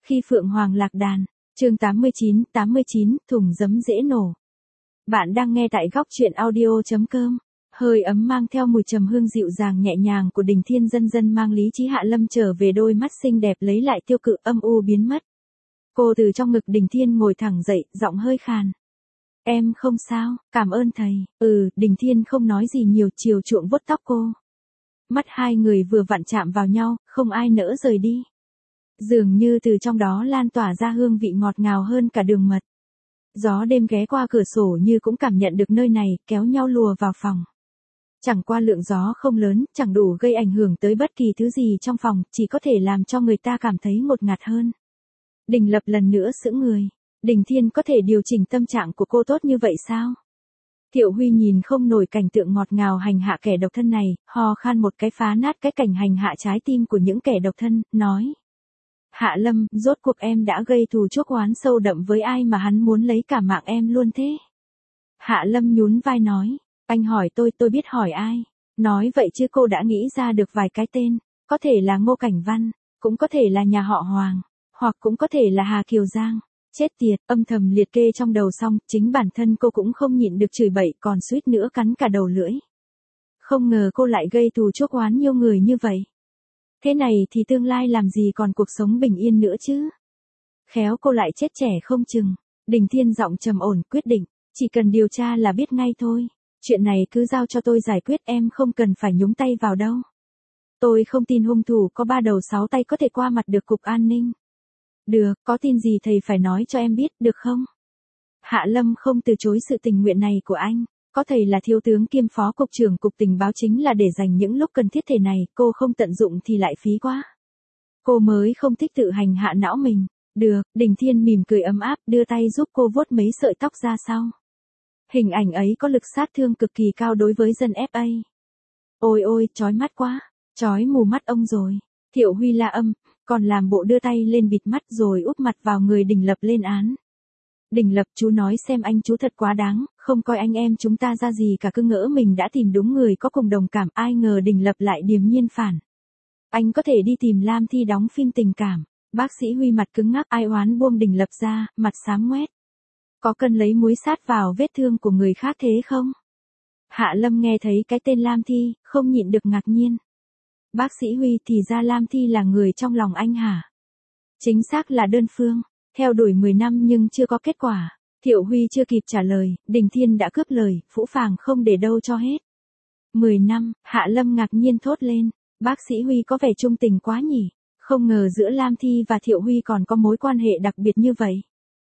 Khi Phượng Hoàng lạc đàn, chương 89, thùng giấm dễ nổ. Bạn đang nghe tại góc truyện audio.com. Hơi ấm mang theo mùi trầm hương dịu dàng nhẹ nhàng của Đình Thiên dần dần mang Lý Chí Hạ Lâm trở về, đôi mắt xinh đẹp lấy lại tiêu cự âm u biến mất. Cô từ trong ngực Đình Thiên ngồi thẳng dậy, giọng hơi khàn. Em không sao, cảm ơn thầy. Đình Thiên không nói gì nhiều, chiều chuộng vuốt tóc cô. Mắt hai người vừa vặn chạm vào nhau, không ai nỡ rời đi. Dường như từ trong đó lan tỏa ra hương vị ngọt ngào hơn cả đường mật. Gió đêm ghé qua cửa sổ như cũng cảm nhận được nơi này, kéo nhau lùa vào phòng. Chẳng qua lượng gió không lớn, chẳng đủ gây ảnh hưởng tới bất kỳ thứ gì trong phòng, chỉ có thể làm cho người ta cảm thấy ngột ngạt hơn. Đình Lập lần nữa sững người. Đình Thiên có thể điều chỉnh tâm trạng của cô tốt như vậy sao? Thiệu Huy nhìn không nổi cảnh tượng ngọt ngào hành hạ kẻ độc thân này, ho khan một cái phá nát cái cảnh hành hạ trái tim của những kẻ độc thân, nói. Hạ Lâm, rốt cuộc em đã gây thù chuốc oán sâu đậm với ai mà hắn muốn lấy cả mạng em luôn thế? Hạ Lâm nhún vai nói, anh hỏi tôi biết hỏi ai. Nói vậy chứ cô đã nghĩ ra được vài cái tên, có thể là Ngô Cảnh Văn, cũng có thể là nhà họ Hoàng, hoặc cũng có thể là Hà Kiều Giang. Chết tiệt, âm thầm liệt kê trong đầu xong, chính bản thân cô cũng không nhịn được chửi bậy, còn suýt nữa cắn cả đầu lưỡi. Không ngờ cô lại gây thù chuốc oán nhiều người như vậy. Thế này thì tương lai làm gì còn cuộc sống bình yên nữa chứ? Khéo cô lại chết trẻ không chừng. Đình Thiên giọng trầm ổn quyết định, chỉ cần điều tra là biết ngay thôi. Chuyện này cứ giao cho tôi giải quyết, em không cần phải nhúng tay vào đâu. Tôi không tin hung thủ có 3 đầu 6 tay có thể qua mặt được cục an ninh. Được, có tin gì thầy phải nói cho em biết, được không? Hạ Lâm không từ chối sự tình nguyện này của anh. Có thầy là thiếu tướng kiêm phó cục trưởng cục tình báo chính là để dành những lúc cần thiết thế này, cô không tận dụng thì lại phí quá. Cô mới không thích tự hành hạ não mình. Được, Đình Thiên mỉm cười ấm áp, đưa tay giúp cô vuốt mấy sợi tóc ra sau. Hình ảnh ấy có lực sát thương cực kỳ cao đối với dân FA. Ôi ôi, chói mắt quá, chói mù mắt ông rồi. Thiệu Huy la âm, còn làm bộ đưa tay lên bịt mắt rồi úp mặt vào người Đình Lập lên án. Đình Lập, chú nói xem anh chú thật quá đáng, không coi anh em chúng ta ra gì cả, cứ ngỡ mình đã tìm đúng người có cùng đồng cảm, ai ngờ Đình Lập lại điềm nhiên phản. Anh có thể đi tìm Lam Thi đóng phim tình cảm. Bác sĩ Huy mặt cứng ngắc, ai oán buông Đình Lập ra, mặt xám ngoét. Có cần lấy muối sát vào vết thương của người khác thế không? Hạ Lâm nghe thấy cái tên Lam Thi, không nhịn được ngạc nhiên. Bác sĩ Huy, thì ra Lam Thi là người trong lòng anh hả? Chính xác là đơn phương. Theo đuổi 10 năm nhưng chưa có kết quả. Thiệu Huy chưa kịp trả lời, Đình Thiên đã cướp lời, phũ phàng không để đâu cho hết. 10 năm, Hạ Lâm ngạc nhiên thốt lên, bác sĩ Huy có vẻ trung tình quá nhỉ, không ngờ giữa Lam Thi và Thiệu Huy còn có mối quan hệ đặc biệt như vậy.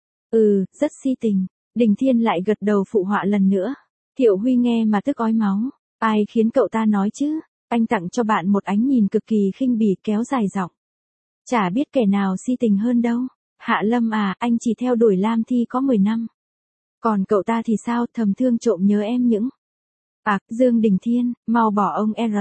Rất si tình, Đình Thiên lại gật đầu phụ họa lần nữa. Thiệu Huy nghe mà tức ói máu, ai khiến cậu ta nói chứ, anh tặng cho bạn một ánh nhìn cực kỳ khinh bỉ, kéo dài giọng. Chả biết kẻ nào si tình hơn đâu. Hạ Lâm à, anh chỉ theo đuổi Lam Thi có 10 năm. Còn cậu ta thì sao, thầm thương trộm nhớ em những. Dương Đình Thiên, mau bỏ ông R.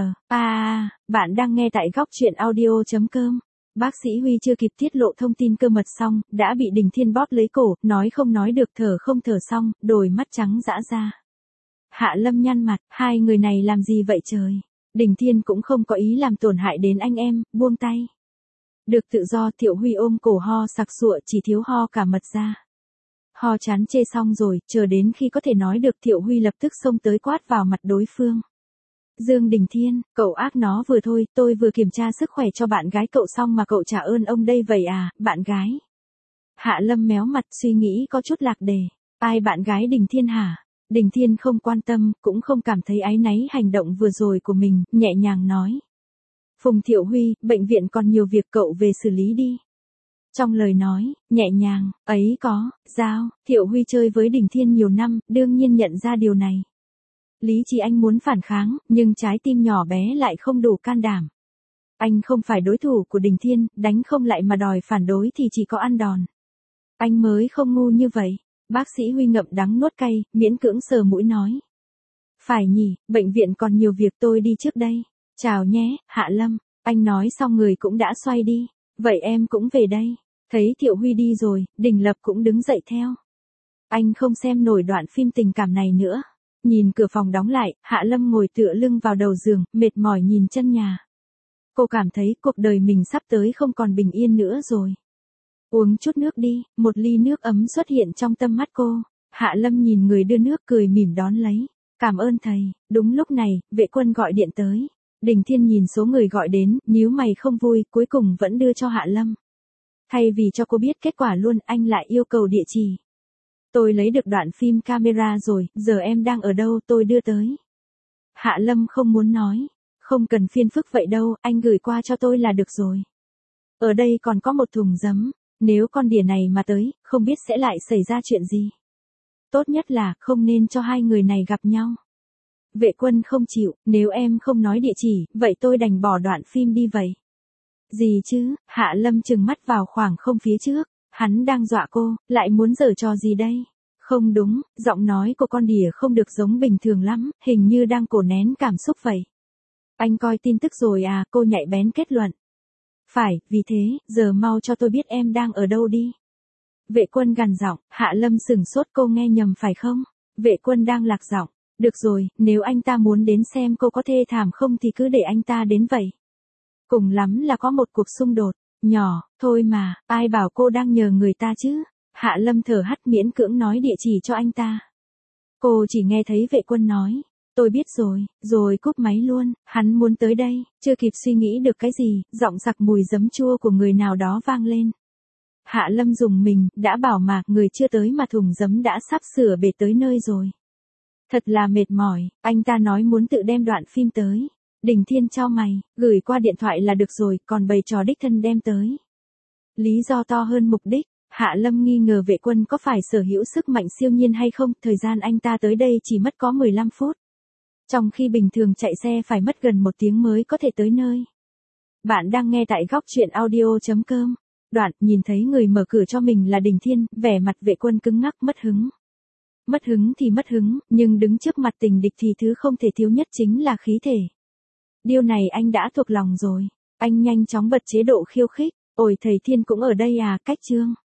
Bạn đang nghe tại góc truyện audio.com. Bác sĩ Huy chưa kịp tiết lộ thông tin cơ mật xong, đã bị Đình Thiên bóp lấy cổ, nói không nói được, thở không thở xong, đôi mắt trắng dã ra. Hạ Lâm nhăn mặt, hai người này làm gì vậy trời? Đình Thiên cũng không có ý làm tổn hại đến anh em, buông tay. Được tự do, Thiệu Huy ôm cổ ho sặc sụa, chỉ thiếu ho cả mật ra. Ho chán chê xong rồi, chờ đến khi có thể nói được, Thiệu Huy lập tức xông tới quát vào mặt đối phương. Dương Đình Thiên, cậu ác nó vừa thôi, tôi vừa kiểm tra sức khỏe cho bạn gái cậu xong mà cậu trả ơn ông đây vậy à, bạn gái. Hạ Lâm méo mặt suy nghĩ có chút lạc đề. Ai bạn gái Đình Thiên hả? Đình Thiên không quan tâm, cũng không cảm thấy áy náy hành động vừa rồi của mình, nhẹ nhàng nói. Phùng Thiệu Huy, bệnh viện còn nhiều việc, cậu về xử lý đi. Trong lời nói, nhẹ nhàng, ấy có, giao, Thiệu Huy chơi với Đình Thiên nhiều năm, đương nhiên nhận ra điều này. Lý trí anh muốn phản kháng, nhưng trái tim nhỏ bé lại không đủ can đảm. Anh không phải đối thủ của Đình Thiên, đánh không lại mà đòi phản đối thì chỉ có ăn đòn. Anh mới không ngu như vậy. Bác sĩ Huy ngậm đắng nuốt cay, miễn cưỡng sờ mũi nói. Phải nhỉ, bệnh viện còn nhiều việc, tôi đi trước đây. Chào nhé, Hạ Lâm. Anh nói xong người cũng đã xoay đi. Vậy em cũng về đây. Thấy Thiệu Huy đi rồi, Đình Lập cũng đứng dậy theo. Anh không xem nổi đoạn phim tình cảm này nữa. Nhìn cửa phòng đóng lại, Hạ Lâm ngồi tựa lưng vào đầu giường, mệt mỏi nhìn chân nhà. Cô cảm thấy cuộc đời mình sắp tới không còn bình yên nữa rồi. Uống chút nước đi, một ly nước ấm xuất hiện trong tâm mắt cô. Hạ Lâm nhìn người đưa nước cười mỉm đón lấy. Cảm ơn thầy. Đúng lúc này, vệ quân gọi điện tới. Đình Thiên nhìn số người gọi đến, nhíu mày không vui, cuối cùng vẫn đưa cho Hạ Lâm. Thay vì cho cô biết kết quả luôn, anh lại yêu cầu địa chỉ. Tôi lấy được đoạn phim camera rồi, giờ em đang ở đâu tôi đưa tới. Hạ Lâm không muốn nói. Không cần phiền phức vậy đâu, anh gửi qua cho tôi là được rồi. Ở đây còn có một thùng giấm, nếu con đỉa này mà tới, không biết sẽ lại xảy ra chuyện gì. Tốt nhất là không nên cho hai người này gặp nhau. Vệ quân không chịu, nếu em không nói địa chỉ, vậy tôi đành bỏ đoạn phim đi vậy. Gì chứ, Hạ Lâm trừng mắt vào khoảng không phía trước, hắn đang dọa cô, lại muốn giở trò gì đây? Không đúng, giọng nói của con đỉa không được giống bình thường lắm, hình như đang cố nén cảm xúc vậy. Anh coi tin tức rồi à, cô nhạy bén kết luận. Phải, vì thế, giờ mau cho tôi biết em đang ở đâu đi. Vệ quân gằn giọng, Hạ Lâm sửng sốt cô nghe nhầm phải không? Vệ quân đang lạc giọng, được rồi, nếu anh ta muốn đến xem cô có thê thảm không thì cứ để anh ta đến vậy. Cùng lắm là có một cuộc xung đột, nhỏ, thôi mà, ai bảo cô đang nhờ người ta chứ? Hạ Lâm thở hắt miễn cưỡng nói địa chỉ cho anh ta. Cô chỉ nghe thấy vệ quân nói. Tôi biết rồi cúp máy luôn, hắn muốn tới đây, chưa kịp suy nghĩ được cái gì, giọng sặc mùi giấm chua của người nào đó vang lên. Hạ Lâm dùng mình, đã bảo mà, người chưa tới mà thùng giấm đã sắp sửa bệt tới nơi rồi. Thật là mệt mỏi, anh ta nói muốn tự đem đoạn phim tới. Đình Thiên chau mày, gửi qua điện thoại là được rồi, còn bày trò đích thân đem tới. Lý do to hơn mục đích. Hạ Lâm nghi ngờ vệ quân có phải sở hữu sức mạnh siêu nhiên hay không, thời gian anh ta tới đây chỉ mất có 15 phút. Trong khi bình thường chạy xe phải mất gần 1 tiếng mới có thể tới nơi. Bạn đang nghe tại góc truyện audio.com. Đoạn, nhìn thấy người mở cửa cho mình là Đình Thiên, vẻ mặt vệ quân cứng ngắc mất hứng. Mất hứng thì mất hứng, nhưng đứng trước mặt tình địch thì thứ không thể thiếu nhất chính là khí thể. Điều này anh đã thuộc lòng rồi. Anh nhanh chóng bật chế độ khiêu khích. Ôi thầy Thiên cũng ở đây à, cách chương.